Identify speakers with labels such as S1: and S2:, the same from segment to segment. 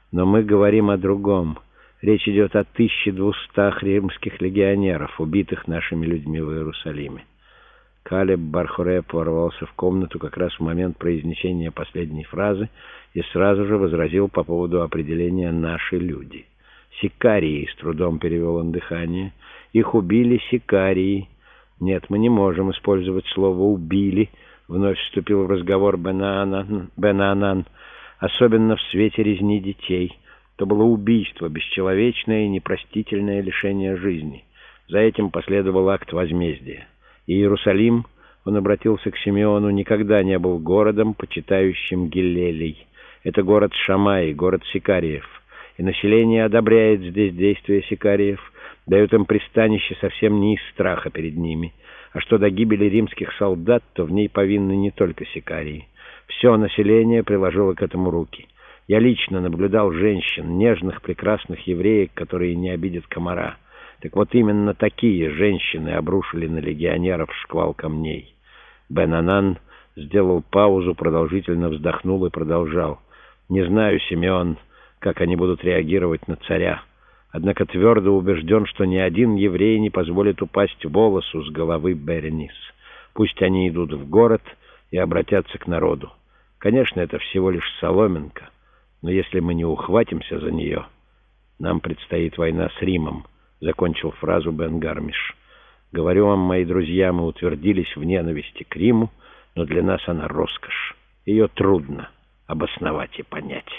S1: Но мы говорим о другом. Речь идет о 1200 римских легионеров, убитых нашими людьми в Иерусалиме. Калеб бар-Хореб ворвался в комнату как раз в момент произнесения последней фразы и сразу же возразил по поводу определения «наши люди». «Сикарии», — с трудом перевел он дыхание. «Их убили сикарии». «Нет, мы не можем использовать слово «убили», — вновь вступил в разговор Бен-Анан, особенно в свете резни детей. То было убийство, бесчеловечное и непростительное лишение жизни. За этим последовал акт возмездия. И Иерусалим, он обратился к Симеону, никогда не был городом, почитающим Гиллелей. Это город Шамаи, город сикариев. И население одобряет здесь действия сикариев, дает им пристанище совсем не из страха перед ними. А что до гибели римских солдат, то в ней повинны не только сикарии. Все население приложило к этому руки. Я лично наблюдал женщин, нежных, прекрасных евреек, которые не обидят комара. Так вот именно такие женщины обрушили на легионеров шквал камней. Бен-Анан сделал паузу, продолжительно вздохнул и продолжал. «Не знаю, Симеон, как они будут реагировать на царя. Однако твердо убежден, что ни один еврей не позволит упасть волосу с головы Беренис. Пусть они идут в город и обратятся к народу. Конечно, это всего лишь соломинка, но если мы не ухватимся за нее, нам предстоит война с Римом», — закончил фразу Бен-Гармиш. «Говорю вам, мои друзья, мы утвердились в ненависти к Риму, но для нас она роскошь. Ее трудно обосновать и понять».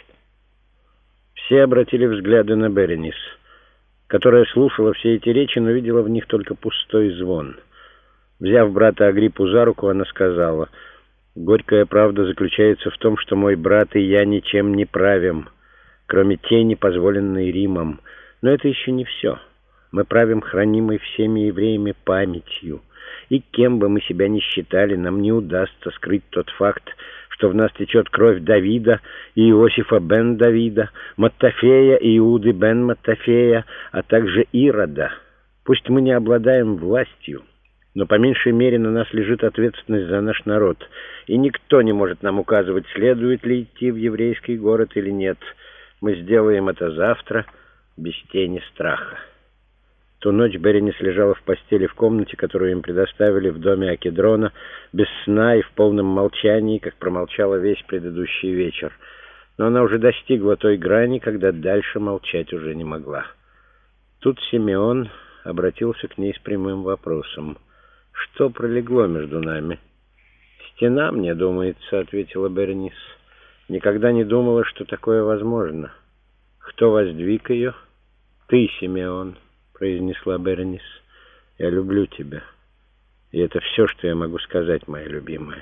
S1: Все обратили взгляды на Беренис, которая слушала все эти речи, но видела в них только пустой звон. Взяв брата Агриппу за руку, она сказала: «Горькая правда заключается в том, что мой брат и я ничем не правим, кроме тени, позволенной Римом. Но это еще не все. Мы правим хранимой всеми евреями памятью, и кем бы мы себя ни считали, нам не удастся скрыть тот факт, что в нас течет кровь Давида и Иосифа бен Давида, Маттафея и Иуды бен Маттафея, а также Ирода. Пусть мы не обладаем властью, но по меньшей мере на нас лежит ответственность за наш народ, и никто не может нам указывать, следует ли идти в еврейский город или нет. Мы сделаем это завтра без тени страха». Ту ночь Беренис лежала в постели в комнате, которую им предоставили в доме Акедрона, без сна и в полном молчании, как промолчала весь предыдущий вечер. Но она уже достигла той грани, когда дальше молчать уже не могла. Тут Симеон обратился к ней с прямым вопросом: «Что пролегло между нами?» «Стена, мне думается», — ответила Беренис. «Никогда не думала, что такое возможно. Кто воздвиг ее?» «Ты, Симеон», — произнесла Беренис. «Я люблю тебя. И это все, что я могу сказать, моя любимая».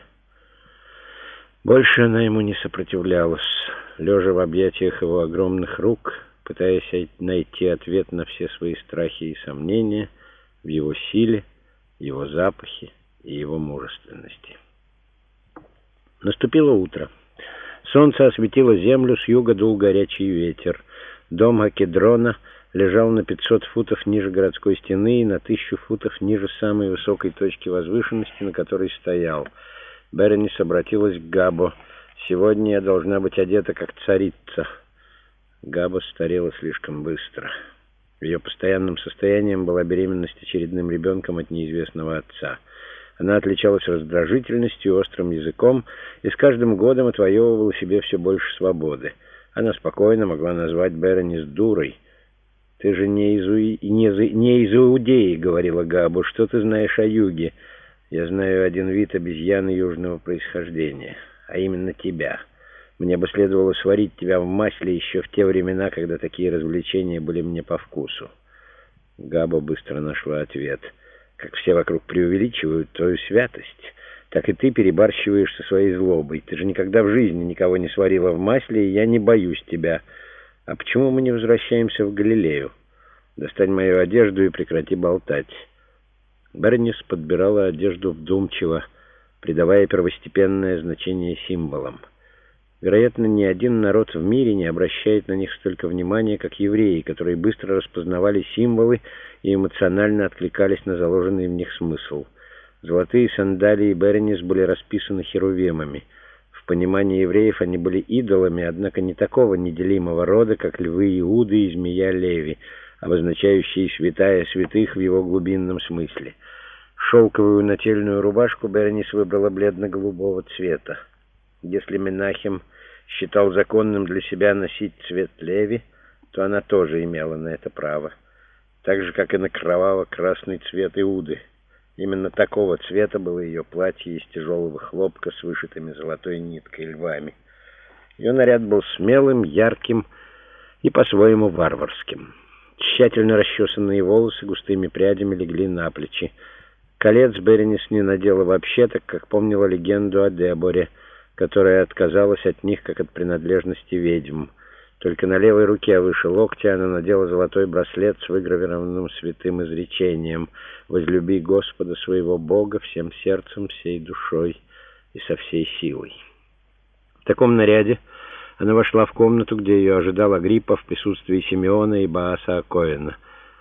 S1: Больше она ему не сопротивлялась, лежа в объятиях его огромных рук, пытаясь найти ответ на все свои страхи и сомнения в его силе, его запахе и его мужественности. Наступило утро. Солнце осветило землю, с юга дул горячий ветер. Дом Акедрона лежал на 500 футов ниже городской стены и на 1000 футов ниже самой высокой точки возвышенности, на которой стоял. Беренис обратилась к Габо: «Сегодня я должна быть одета как царица». Габо старела слишком быстро. Ее постоянным состоянием была беременность очередным ребенком от неизвестного отца. Она отличалась раздражительностью и острым языком, и с каждым годом отвоевывала себе все больше свободы. Она спокойно могла назвать Беренис дурой. «Ты же не из Иудеи», — говорила Габо. «Что ты знаешь о юге?» «Я знаю один вид обезьяны южного происхождения, а именно тебя. Мне бы следовало сварить тебя в масле еще в те времена, когда такие развлечения были мне по вкусу». Габо быстро нашла ответ. «Как все вокруг преувеличивают твою святость, так и ты перебарщиваешь со своей злобой. Ты же никогда в жизни никого не сварила в масле, и я не боюсь тебя. А почему мы не возвращаемся в Галилею? Достань мою одежду и прекрати болтать». Беренис подбирала одежду вдумчиво, придавая первостепенное значение символам. Вероятно, ни один народ в мире не обращает на них столько внимания, как евреи, которые быстро распознавали символы и эмоционально откликались на заложенный в них смысл. Золотые сандалии Беренис были расписаны херувимами. В понимании евреев они были идолами, однако не такого неделимого рода, как львы Иуды и змея Леви, обозначающие святая святых в его глубинном смысле. Шелковую нательную рубашку Беренис выбрала бледно-голубого цвета. Если Менахем считал законным для себя носить цвет Леви, то она тоже имела на это право, так же, как и на кроваво-красный цвет Иуды. Именно такого цвета было ее платье из тяжелого хлопка с вышитыми золотой ниткой львами. Ее наряд был смелым, ярким и по-своему варварским. Тщательно расчесанные волосы густыми прядями легли на плечи. Колец Беренис не надела вообще, так как помнила легенду о Деборе, которая отказалась от них, как от принадлежности ведьм. Только на левой руке выше локтя она надела золотой браслет с выгравированным святым изречением: «Возлюби Господа своего Бога всем сердцем, всей душой и со всей силой». В таком наряде она вошла в комнату, где ее ожидал Агриппа в присутствии Симеона и Бааса Коэна.